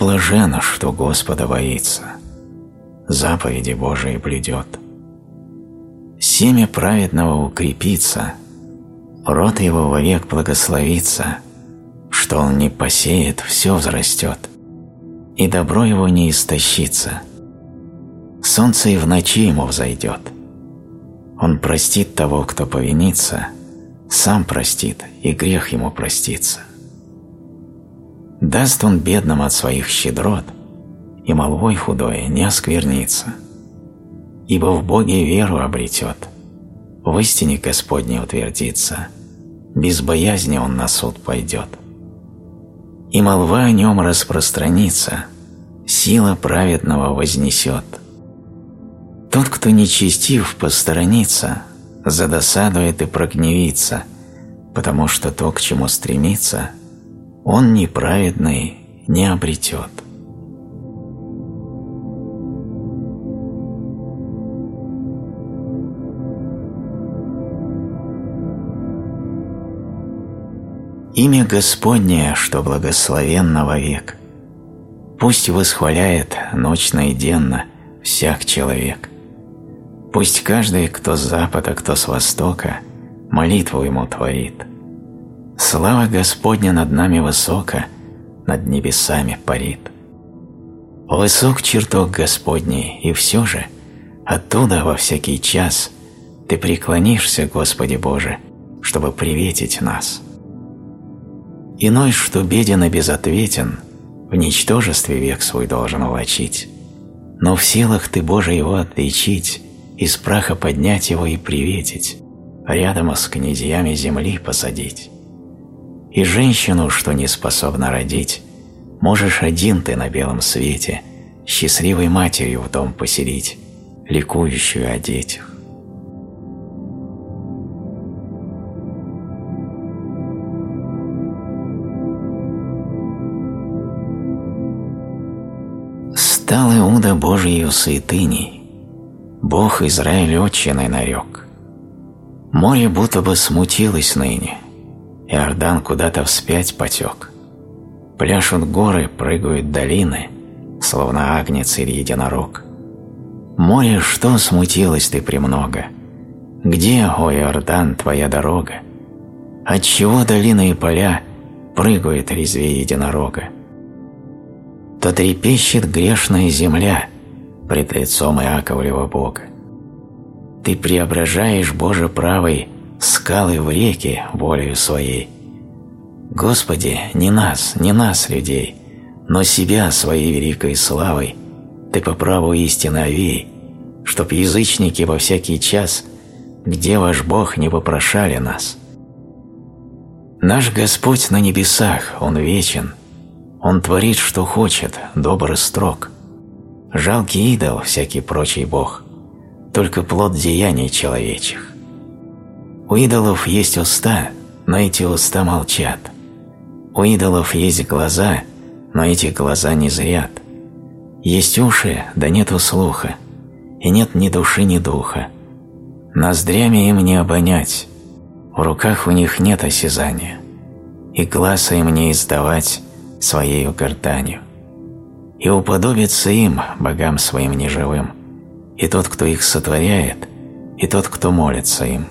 блажен, что Господа боится, заповеди Божии блюдет. Семя праведного укрепится, род его вовек благословится, что он не посеет, все взрастет, и добро его не истощится. Солнце и в ночи ему взойдет. Он простит того, кто повинится, сам простит, и грех ему простится. Даст он бедным от своих щедрот, и молвой худой не осквернится. Ибо в Боге веру обретет, в истине Господней утвердится, без боязни он на суд пойдет. И молва о нем распространится, сила праведного вознесет. Тот, кто нечестив, посторонится, задосадует и прогневится, потому что то, к чему стремится, он неправедный не обретет. Имя Господне, что благословенно вовек, пусть восхваляет ночно и денно всяк человек. Пусть каждый, кто с запада, кто с востока, молитву ему творит. Слава Господня над нами высока, над небесами парит. Высок чертог Господний, и все же оттуда во всякий час ты преклонишься, Господи Боже, чтобы приветить нас. Иной, что беден и безответен, в ничтожестве век свой должен влачить, но в силах ты, Боже, его отличить, из праха поднять его и приветить, рядом с князьями земли посадить. И женщину, что не способна родить, можешь один ты на белом свете счастливой матерью в дом поселить, ликующую о детях. Стал Иуда Божией святыней, Бог Израиль отчиной нарек. Море будто бы смутилось ныне, Иордан куда-то вспять потек. Пляшут горы, прыгают долины, словно агнец или единорог. Море, что смутилось ты премного? Где, о Иордан, твоя дорога? Отчего долины и поля прыгают резвее единорога? То трепещет грешная земля пред лицом Иаковлева Бога. Ты преображаешь, Боже правый, скалы в реки волею своей. Господи, не нас, людей, но себя своей великой славой ты по праву истины овей, чтоб язычники во всякий час, где ваш Бог, не вопрошали нас. Наш Господь на небесах, Он вечен, Он творит, что хочет, добр и строг. Жалкий идол, всякий прочий бог, только плод деяний человечих. У идолов есть уста, но эти уста молчат. У идолов есть глаза, но эти глаза не зрят. Есть уши, да нету слуха, и нет ни души, ни духа. Ноздрями им не обонять, в руках у них нет осязания, и гласа им не издавать своею гортанью. И уподобится им, богам своим неживым, и тот, кто их сотворяет, и тот, кто молится им.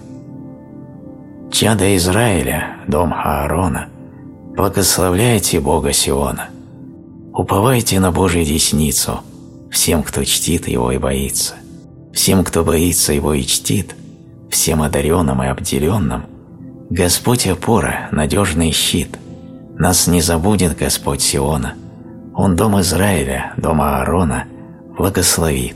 Чадо Израиля, дом Аарона, благословляйте Бога Сиона, уповайте на Божью десницу всем, кто чтит Его и боится, всем, кто боится Его и чтит, всем одаренным и обделенным. Господь опора, надежный щит, нас не забудет Господь Сиона, Он дом Израиля, дом Аарона, благословит.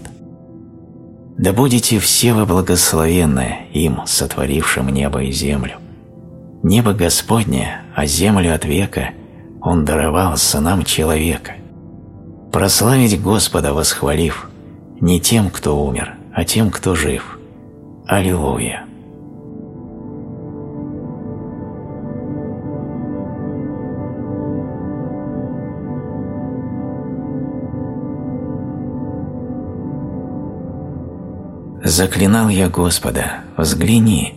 Да будете все вы благословенны им, сотворившим небо и землю. Небо Господне, а землю от века Он даровал сынам человека. Прославить Господа восхвалив, не тем, кто умер, а тем, кто жив. Аллилуйя! Заклинал я Господа, взгляни,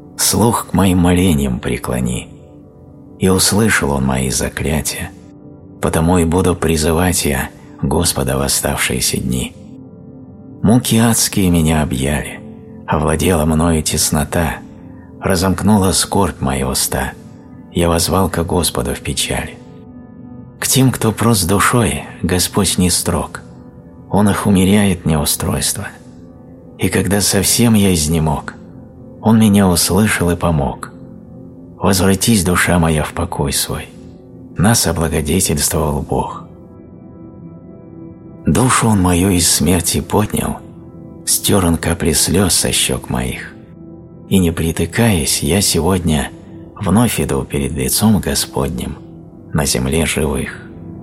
слух к моим молениям преклони. И услышал Он мои заклятия, потому и буду призывать я Господа в оставшиеся дни. Муки адские меня объяли, овладела мною теснота, разомкнула скорбь мои уста, я воззвал ко Господу в печали. К тем, кто прост душой, Господь не строг, Он их умеряет неустройство. И когда совсем я изнемог, Он меня услышал и помог. Возвратись, душа моя, в покой свой, нас облагодетельствовал Бог. Душу Он мою из смерти поднял, стер Он капли слез со щек моих, и не притыкаясь, я сегодня вновь иду перед лицом Господним на земле живых.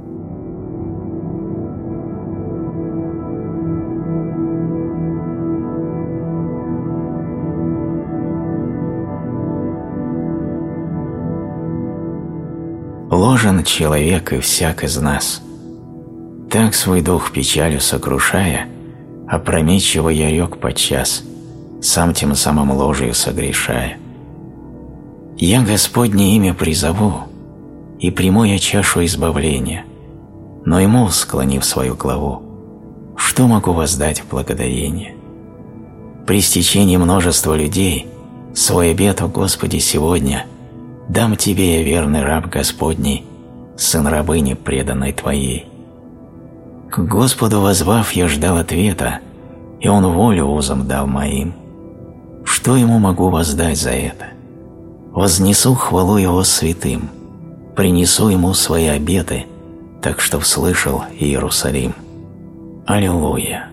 Ложен человек и всяк из нас, так свой дух печалью сокрушая, опрометчиво я рек подчас, сам тем самым ложью согрешая. Я Господне имя призову, и приму я чашу избавления, но ему, склонив свою главу, что могу воздать в благодарение? При стечении множества людей свой обет, о Господи, сегодня дам Тебе, я верный раб Господний, сын рабыни преданной Твоей. К Господу воззвав, я ждал ответа, и Он волю узам дал моим. Что Ему могу воздать за это? Вознесу хвалу Его святым, принесу Ему свои обеты, так что услышал Иерусалим. Аллилуйя!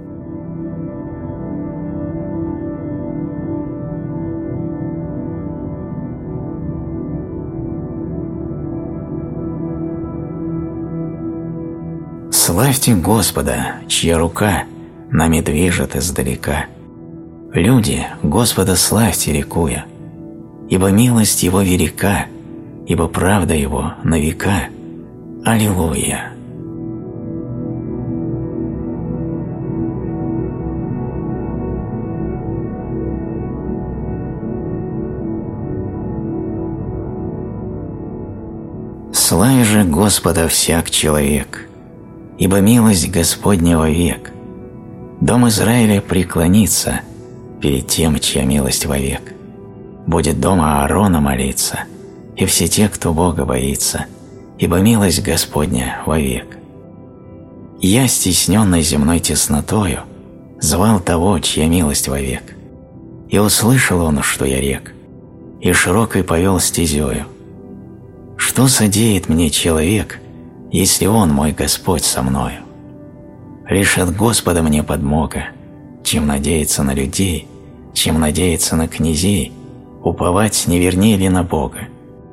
Славьте Господа, чья рука нами движет издалека. Люди, Господа славьте, ликуя, ибо милость Его велика, ибо правда Его на века. Аллилуйя! Слави же Господа всяк человек, ибо милость Господня вовек. Дом Израиля преклонится перед тем, чья милость вовек. Будет дом Аарона молиться, и все те, кто Бога боится, ибо милость Господня вовек. Я, стесненный земной теснотою, звал того, чья милость вовек. И услышал он, что я рек, и широкой повел стезею. Что содеет мне человек, если он, мой Господь, со мною? Лишь от Господа мне подмога, чем надеяться на людей, чем надеяться на князей, уповать не вернее ли на Бога.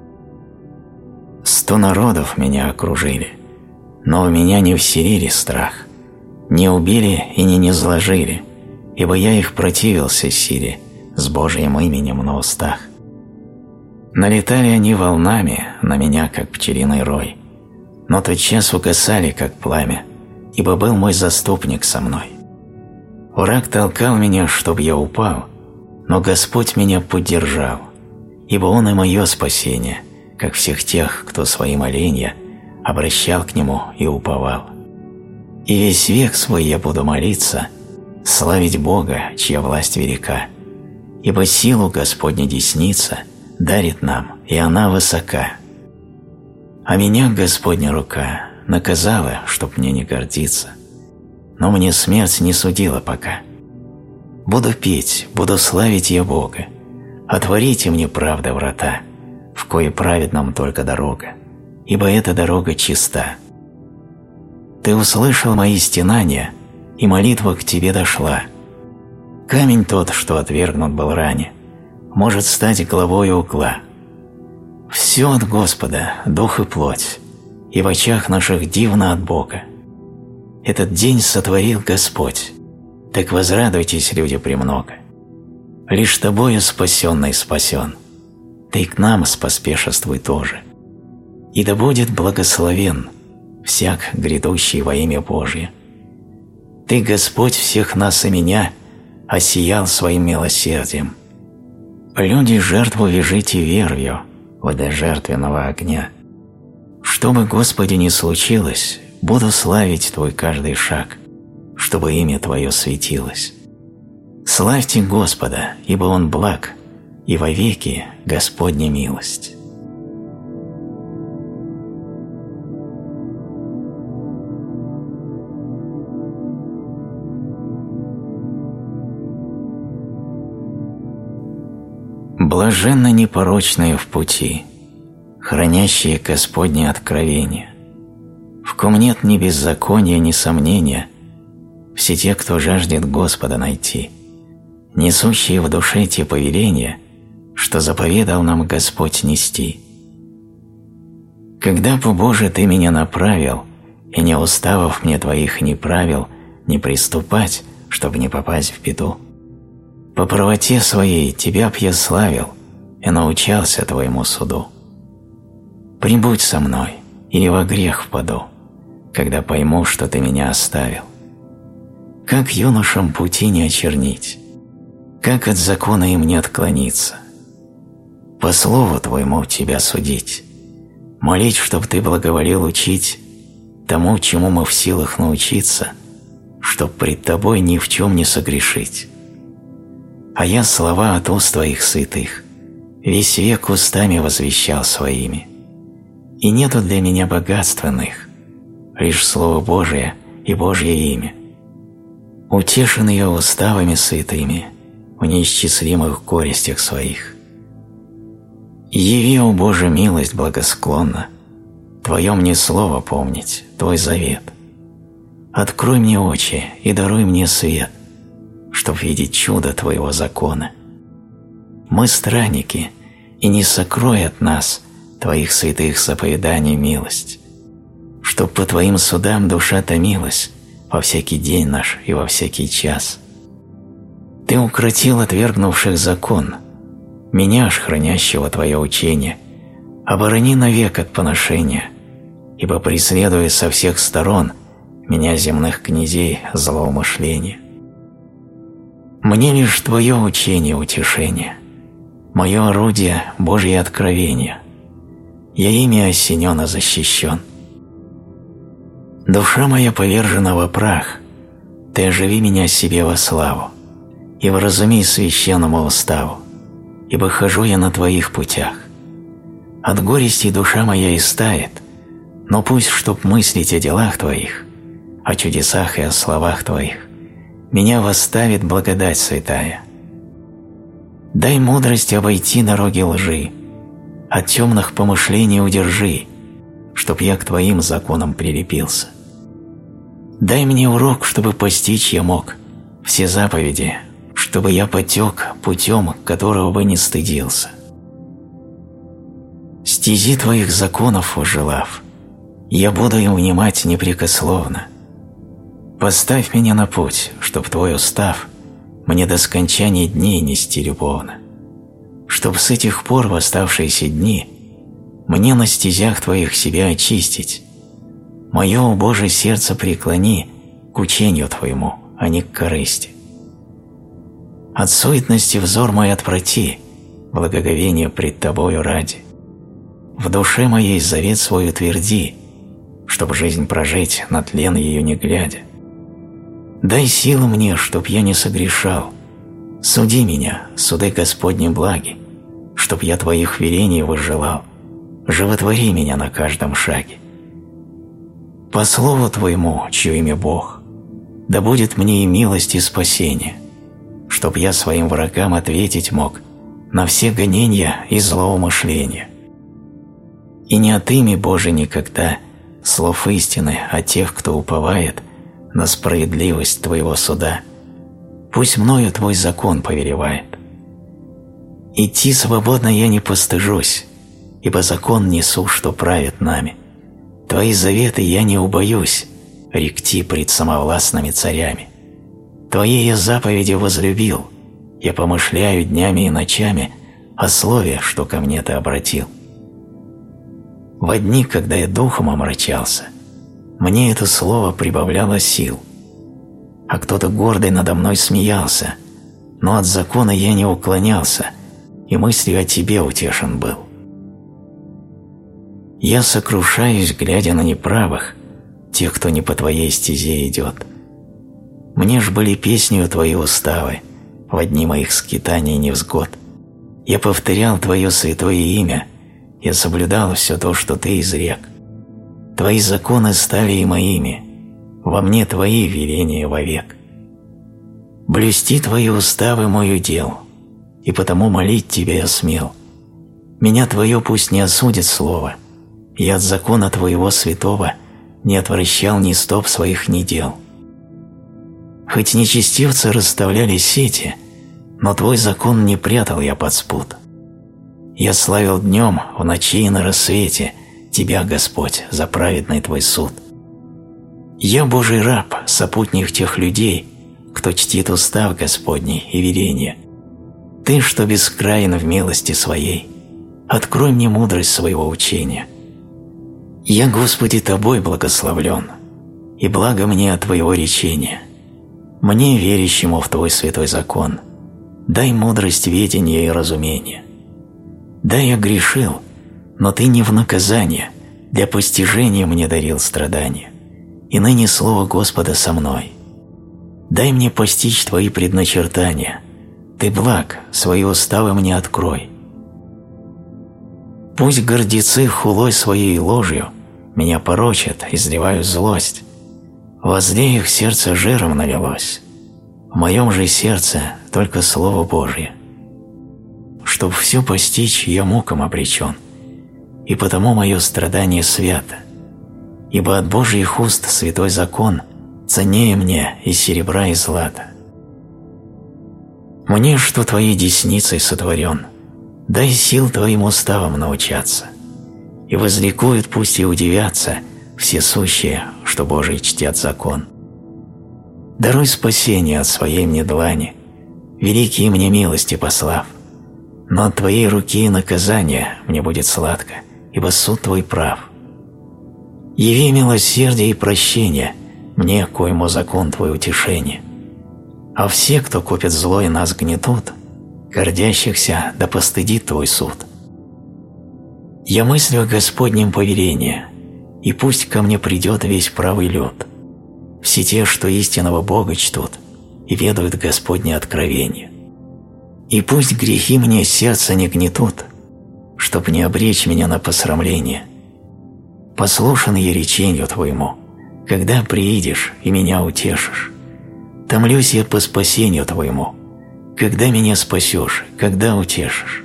100 народов меня окружили, но в меня не вселили страх, не убили и не низложили, ибо я их противился силе с Божьим именем на устах. Налетали они волнами на меня, как пчелиный рой, но тотчас угасали, как пламя, ибо был мой заступник со мной. Враг толкал меня, чтоб я упал, но Господь меня поддержал, ибо Он и мое спасение, как всех тех, кто свои моления обращал к Нему и уповал. И весь век свой я буду молиться, славить Бога, чья власть велика, ибо силу Господня десница дарит нам, и она высока. А меня Господня рука наказала, чтоб мне не гордиться, но мне смерть не судила пока. Буду петь, буду славить я Бога, отворите мне правда врата, в кое праведном только дорога, ибо эта дорога чиста. Ты услышал мои стенания, и молитва к тебе дошла. Камень тот, что отвергнут был ранее, может стать главой угла. Все от Господа, дух и плоть, и в очах наших дивно от Бога. Этот день сотворил Господь, так возрадуйтесь, люди, премного. Лишь тобою спасенный спасен, ты к нам споспешествуй тоже. И да будет благословен всяк, грядущий во имя Божие. Ты, Господь, всех нас и меня осиял своим милосердием. Люди, жертву вяжите вервью вода жертвенного огня. Что бы, Господи, ни случилось, буду славить Твой каждый шаг, чтобы имя Твое светилось. Славьте Господа, ибо Он благ, и вовеки Господня милость. Блаженно непорочные в пути, хранящие Господне откровение, в ком нет ни беззакония, ни сомнения, все те, кто жаждет Господа найти, несущие в душе те повеления, что заповедал нам Господь нести. Когда бы, Боже, Ты меня направил, и не уставов мне Твоих не правил, не приступать, чтобы не попасть в беду, по правоте Своей Тебя б я славил и научался Твоему суду. Прибудь со мной, или во грех впаду, когда пойму, что Ты меня оставил. Как юношам пути не очернить, как от закона им не отклониться. По слову Твоему Тебя судить, молить, чтоб Ты благоволил учить тому, чему мы в силах научиться, чтоб пред Тобой ни в чем не согрешить. А я слова от уст Твоих святых весь век устами возвещал своими. И нету для меня богатственных, лишь Слово Божие и Божье имя. Утешен я уставами святыми в неисчислимых горестях своих. Яви, о Боже, милость благосклонна, Твое мне слово помнить, Твой завет. Открой мне очи и даруй мне свет, чтоб видеть чудо Твоего закона. Мы странники, и не сокрой от нас Твоих святых заповеданий милость, чтоб по Твоим судам душа томилась во всякий день наш и во всякий час. Ты укротил отвергнувших закон, меня ж, хранящего Твое учение, оборони навек от поношения, ибо преследуя со всех сторон меня, земных князей, злоумышления. Мне лишь Твое учение утешение, мое орудие – Божье откровение. Я ими осенен и защищен. Душа моя повержена во прах, Ты оживи меня себе во славу и вразуми священному уставу, ибо хожу я на Твоих путях. От горести душа моя истает, но пусть, чтоб мыслить о делах Твоих, о чудесах и о словах Твоих, меня восставит благодать святая. Дай мудрость обойти дороги лжи, от темных помышлений удержи, чтоб я к Твоим законам прилепился. Дай мне урок, чтобы постичь я мог все заповеди, чтобы я потек путем, которого бы не стыдился. Стези Твоих законов возжелав, я буду им внимать непрекословно. Поставь меня на путь, чтоб Твой устав мне до скончания дней нести любовно, чтоб с этих пор в оставшиеся дни мне на стезях Твоих себя очистить. Мое, о Боже, сердце преклони к учению Твоему, а не к корысти. От суетности взор мой отврати, благоговение пред Тобою ради. В душе моей завет свой утверди, чтоб жизнь прожить, на тлен ее не глядя. Дай силы мне, чтоб я не согрешал. Суди меня, суды Господни благи, чтоб я Твоих велений возжелал. Животвори меня на каждом шаге. По слову Твоему, чье имя Бог, да будет мне и милость, и спасение, чтоб я своим врагам ответить мог на все гонения и злоумышления. И не от имя Божия никогда слов истины о тех, кто уповает на справедливость Твоего суда, пусть мною Твой закон повелевает. Идти свободно я не постыжусь, ибо закон несу, что правит нами. Твои заветы я не убоюсь ректи пред самовластными царями. Твои я заповеди возлюбил, я помышляю днями и ночами о слове, что ко мне Ты обратил. Во дни, когда я духом омрачался, мне это слово прибавляло сил, а кто-то гордый надо мной смеялся, но от закона я не уклонялся и мыслью о Тебе утешен был. Я сокрушаюсь, глядя на неправых, тех, кто не по твоей стезе идет. Мне ж были песнью твои уставы, во дни моих скитаний и невзгод. Я повторял твое святое имя, я соблюдал все то, что ты изрек. Твои законы стали и моими, во мне твои веления вовек. Блюсти твои уставы мой удел, и потому молить тебя я смел. Меня твое пусть не осудит слово, я от закона твоего святого не отвращал ни стоп своих ни дел. Хоть нечестивцы расставляли сети, но твой закон не прятал я под спут. Я славил днем, в ночи и на рассвете тебя, Господь, за праведный твой суд. Я Божий раб, сопутник тех людей, кто чтит устав Господний и веления. Ты, что бескраен в милости своей, открой мне мудрость своего учения. Я, Господи, тобой благословлен, и благо мне от твоего речения. Мне, верящему в твой святой закон, дай мудрость ведения и разумения. Да, я грешил, но ты не в наказание, для постижения мне дарил страдания, и ныне слово Господа со мной. Дай мне постичь твои предначертания, ты благ, свои уставы мне открой. Пусть гордецы хулой своей ложью меня порочат, изливают злость. Возле их сердце жиром налилось, в моем же сердце только Слово Божие. Чтоб все постичь, я мукам обречен, и потому мое страдание свято, ибо от Божьих уст святой закон ценнее мне и серебра, и злата. Мне, что твоей десницей сотворен, дай сил твоим уставам научаться, и возликуют, пусть и удивятся, все сущие, что Божий чтят закон. Даруй спасение от своей мне длани, великие мне милости послав, но от твоей руки и наказания мне будет сладко, ибо суд твой прав. Яви милосердие и прощение мне, коему закон твой утешение. А все, кто копит зло и нас гнетут, гордящихся да постыдит твой суд. Я мыслю о Господнем повелении, и пусть ко мне придет весь правый люд, все те, что истинного Бога чтут и ведают Господне откровение. И пусть грехи мне сердце не гнетут, чтоб не обречь меня на посрамление. Послушан я реченью твоему, когда приидешь и меня утешишь. Томлюсь я по спасению твоему, когда меня спасешь, когда утешишь.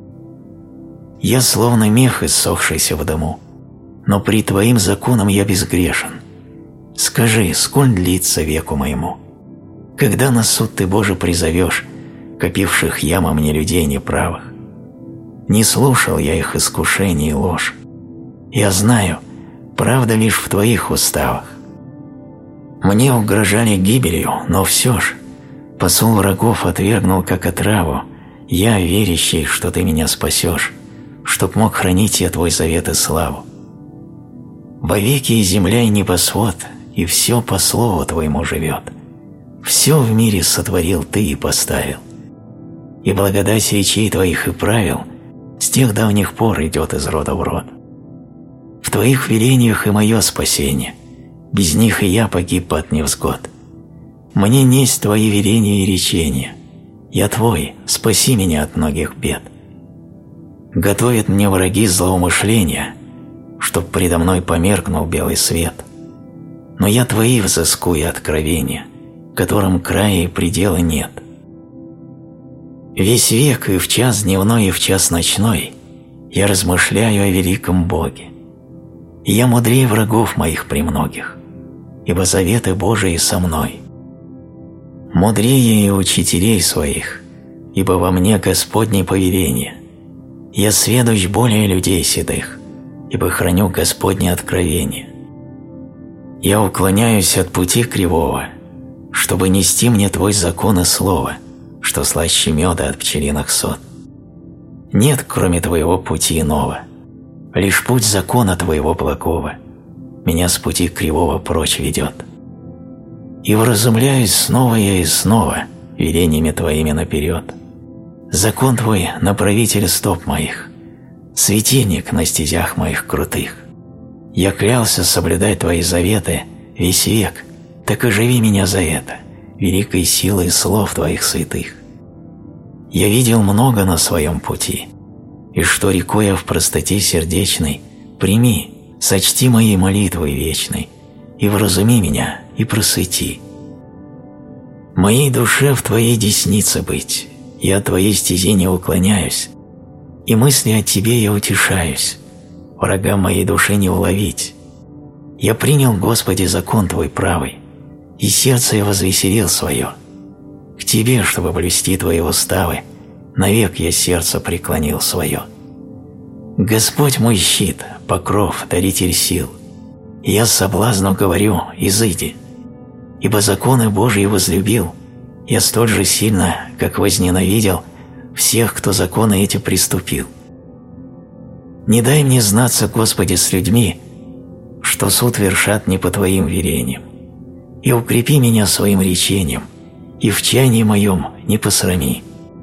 Я словно мех, иссохшийся в дому, но при твоим законам я безгрешен. Скажи, сколь длится веку моему? Когда на суд ты, Боже, призовешь копивших яма мне людей неправых? Не слушал я их искушений и ложь. Я знаю, правда лишь в твоих уставах. Мне угрожали гибелью, но все ж посол врагов отвергнул как отраву, я, верящий, что ты меня спасешь, чтоб мог хранить я твой завет и славу. Вовеки и земля, и небосвод, и все по слову твоему живет. Все в мире сотворил ты и поставил. И благодать речей твоих и правил с тех давних пор идет из рода в род. В твоих велениях и мое спасение, без них и я погиб от невзгод. Мне несть твои веления и речения, я твой, спаси меня от многих бед. Готовят мне враги злоумышления, чтоб предо мной померкнул белый свет. Но я твои взыску и откровения, которым края и предела нет. Весь век и в час дневной, и в час ночной я размышляю о великом Боге. И я мудрее врагов моих премногих, ибо заветы Божии со мной. Мудрее и учителей своих, ибо во мне Господне повеление. Я сведущ более людей седых, ибо храню Господне откровение. Я уклоняюсь от пути кривого, чтобы нести мне твой закон и слово, что слаще меда от пчелиных сот. Нет, кроме твоего пути иного, лишь путь закона твоего благого меня с пути кривого прочь ведет. И вразумляюсь снова я и снова велениями твоими наперед. Закон твой – направитель стоп моих, светильник на стезях моих крутых. Я клялся соблюдать Твои заветы весь век, так и живи меня за это, великой силой слов Твоих святых. Я видел много на своем пути, и что рекуя в простоте сердечной, прими, сочти моей молитвой вечной, и вразуми меня, и просвети. Моей душе в Твоей деснице быть, я от Твоей стези не уклоняюсь, и мысли о Тебе я утешаюсь, врагам моей души не уловить. Я принял, Господи, закон Твой правый, и сердце я возвеселил свое. К Тебе, чтобы блюсти Твои уставы, навек я сердце преклонил свое. Господь мой щит, покров, даритель сил, я с соблазну говорю: изыди, ибо законы Божьи возлюбил, я столь же сильно, как возненавидел всех, кто законы эти приступил. Не дай мне знаться, Господи, с людьми, что суд вершат не по Твоим велениям, и укрепи меня своим речением, и в чаянии моем не посрами.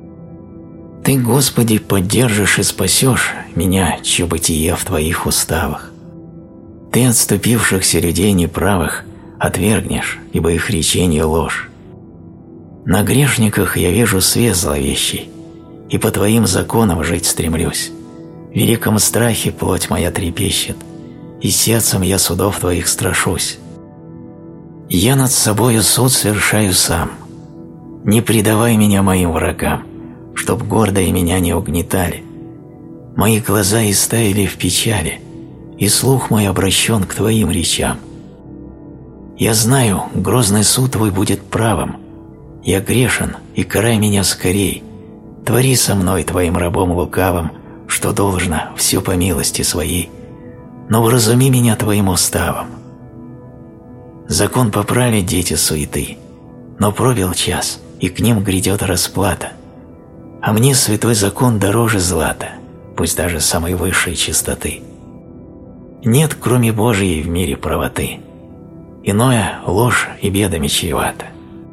Ты, Господи, поддержишь и спасешь меня, чье бытие в Твоих уставах. Ты отступившихся людей неправых отвергнешь, ибо их речение ложь. На грешниках я вижу свет зловещий, и по Твоим законам жить стремлюсь. В великом страхе плоть моя трепещет, и сердцем я судов Твоих страшусь. Я над собою суд совершаю сам. Не предавай меня моим врагам, чтоб гордые меня не угнетали. Мои глаза истаяли в печали, и слух мой обращен к Твоим речам. Я знаю, грозный суд Твой будет правым. Я грешен, и карай меня скорей. Твори со мной, Твоим рабом лукавым, что должно, все по милости Своей, но вразуми меня Твоим уставом. Закон поправят дети суеты, но пробил час, и к ним грядет расплата. А мне святой закон дороже злата, пусть даже самой высшей чистоты. Нет, кроме Божией, в мире правоты. Иное – ложь и бедами чревато.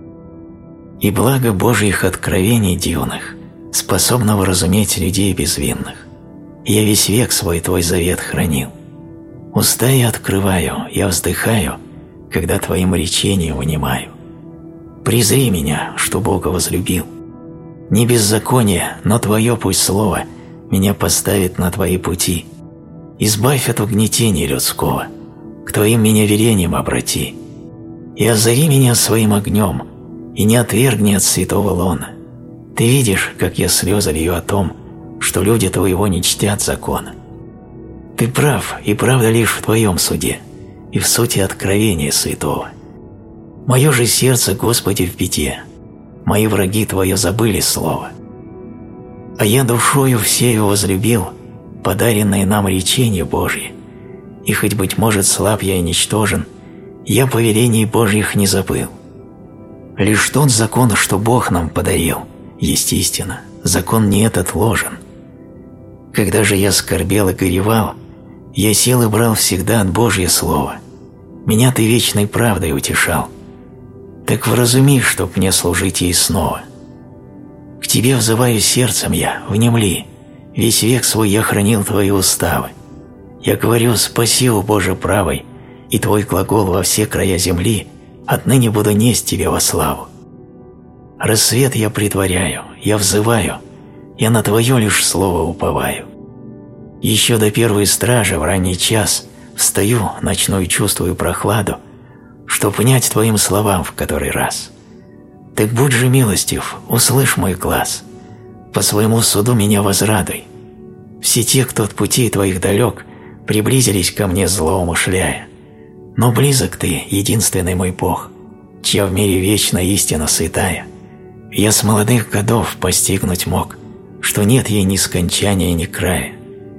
И благо Божьих откровений дивных способно вразуметь людей безвинных. Я весь век свой Твой завет хранил. Уста я открываю, я вздыхаю, когда Твоим речением внимаю. Презри меня, что Бога возлюбил. Не беззаконие, но Твое пусть слово меня поставит на Твои пути. Избавь от угнетения людского, к Твоим меня велениям обрати. И озари меня своим огнем, и не отвергни от святого лона. Ты видишь, как я слезы лью о том, что люди Твоего не чтят закона. Ты прав, и правда лишь в Твоем суде, и в сути откровения святого. Мое же сердце, Господи, в беде, мои враги Твое забыли слово. А я душою всею возлюбил подаренное нам речение Божье, и хоть, быть может, слаб я и ничтожен, я повелений Божьих не забыл. Лишь тот закон, что Бог нам подарил, есть истина, закон не этот ложен. Когда же я скорбел и горевал, я силы брал всегда от Божье Слово. Меня Ты вечной правдой утешал. Так вразуми, чтоб мне служить ей снова. К Тебе взываю сердцем я, внемли, весь век свой я хранил Твои уставы. Я говорю: спаси, о Боже правый, и Твой глагол во все края земли отныне буду несть Тебе во славу. Рассвет я притворяю, я взываю, я на Твое лишь слово уповаю. Еще до первой стражи в ранний час встаю, ночной чувствую прохладу, чтоб внять Твоим словам в который раз. Так будь же милостив, услышь мой глас, по своему суду меня возрадуй. Все те, кто от путей Твоих далек, приблизились ко мне злоумышляя. Но близок Ты, единственный мой Бог, чья в мире вечная истина святая. Я с молодых годов постигнуть мог, что нет ей ни скончания, ни края.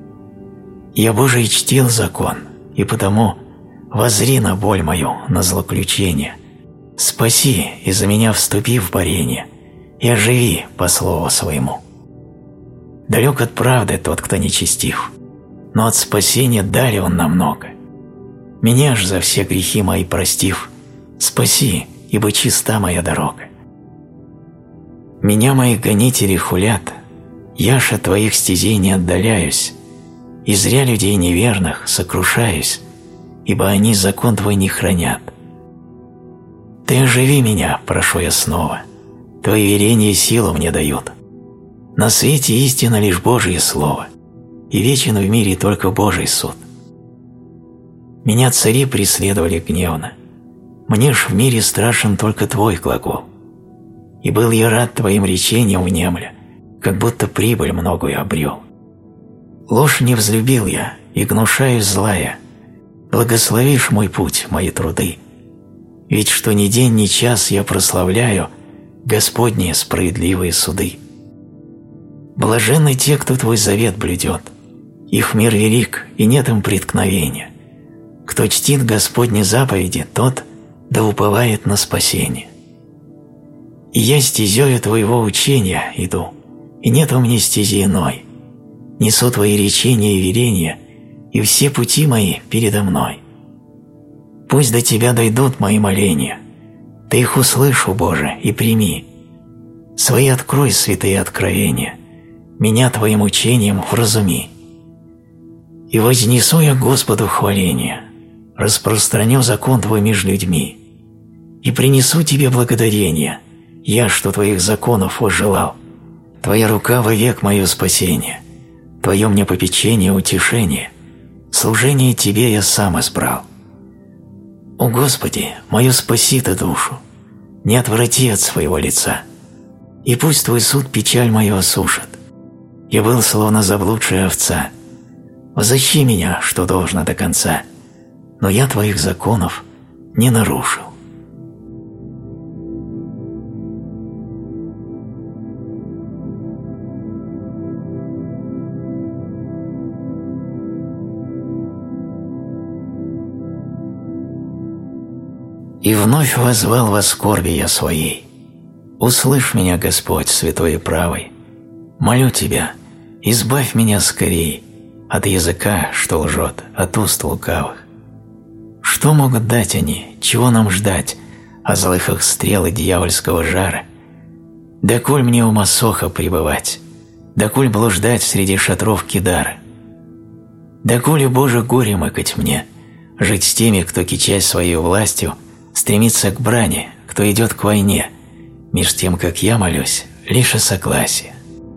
Я, Божий, чтил закон, и потому воззри на боль мою, на злоключение. Спаси, и за меня вступи в борение, и оживи по слову своему. Далек от правды тот, кто нечестив, но от спасения дали он намного. Меня ж за все грехи мои простив, спаси, ибо чиста моя дорога. Меня мои гонители хулят, я ж от Твоих стезей не отдаляюсь, и зря людей неверных сокрушаюсь, ибо они закон Твой не хранят. Ты оживи меня, прошу я снова, Твои верения силу мне дают. На свете истина лишь Божье Слово, и вечен в мире только Божий суд. Меня цари преследовали гневно, мне ж в мире страшен только Твой глагол. И был я рад Твоим речениям внемля, как будто прибыль многую обрел. Ложь не взлюбил я, и гнушаюсь злая, благословишь мой путь, мои труды. Ведь что ни день, ни час я прославляю Господние справедливые суды. Блаженны те, кто Твой завет блюдет, их мир велик, и нет им преткновения. Кто чтит Господни заповеди, тот да уповает на спасение. И я стезею Твоего учения иду, и нет у меня стези иной. Несу Твои речения и веления, и все пути мои передо мной. Пусть до Тебя дойдут мои моления, Ты их услышь, Боже, и прими. Свои открой святые откровения, меня Твоим учением вразуми. И вознесу я Господу хваление, распространю закон Твой меж людьми, и принесу Тебе благодарение, я, что Твоих законов возжелал. Твоя рука вовек мое спасение, Твое мне попечение утешение, служение Тебе я сам избрал. О Господи, мою спаси Ты душу, не отврати от своего лица, и пусть Твой суд печаль мою осушит. Я был словно заблудшая овца, взыщи меня, что должно до конца, но я Твоих законов не нарушил. И вновь воззвал во скорби я своей. Услышь меня, Господь, святой и правый. Молю Тебя, избавь меня скорей от языка, что лжет, от уст лукавых. Что могут дать они, чего нам ждать, от злых их стрел и дьявольского жара? Доколь мне у Масоха пребывать, доколь блуждать среди шатров Кедара? Доколе, Боже, горе мыкать мне, жить с теми, кто, кичась своей властью, стремится к брани, кто идет к войне, меж тем, как я молюсь, лишь о согласии.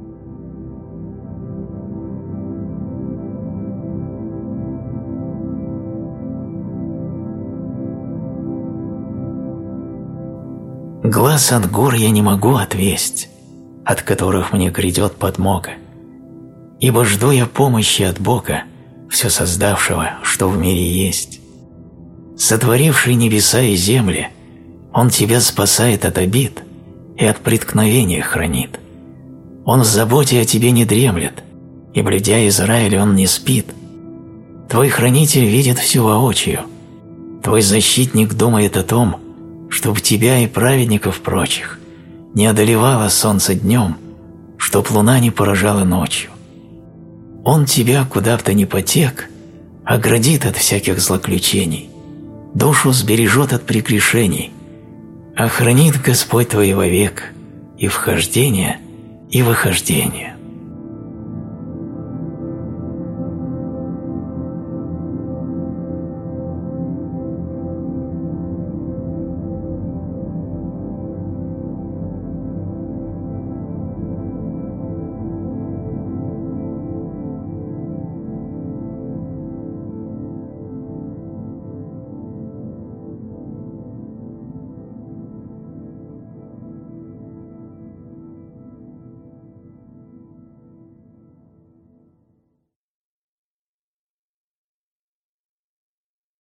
Глаз от гор я не могу отвесть, от которых мне грядет подмога, ибо жду я помощи от Бога, все создавшего, что в мире есть. Сотворивший небеса и земли, Он тебя спасает от обид и от преткновения хранит. Он в заботе о тебе не дремлет, и, блюдя Израиль, Он не спит. Твой хранитель видит всю воочию, Твой защитник думает о том, чтоб тебя и праведников прочих не одолевало солнце днем, чтоб луна не поражала ночью. Он тебя, куда б то ни потек, оградит от всяких злоключений, душу сбережет от прегрешений, охранит Господь твой вовек и вхождение, и выхождение.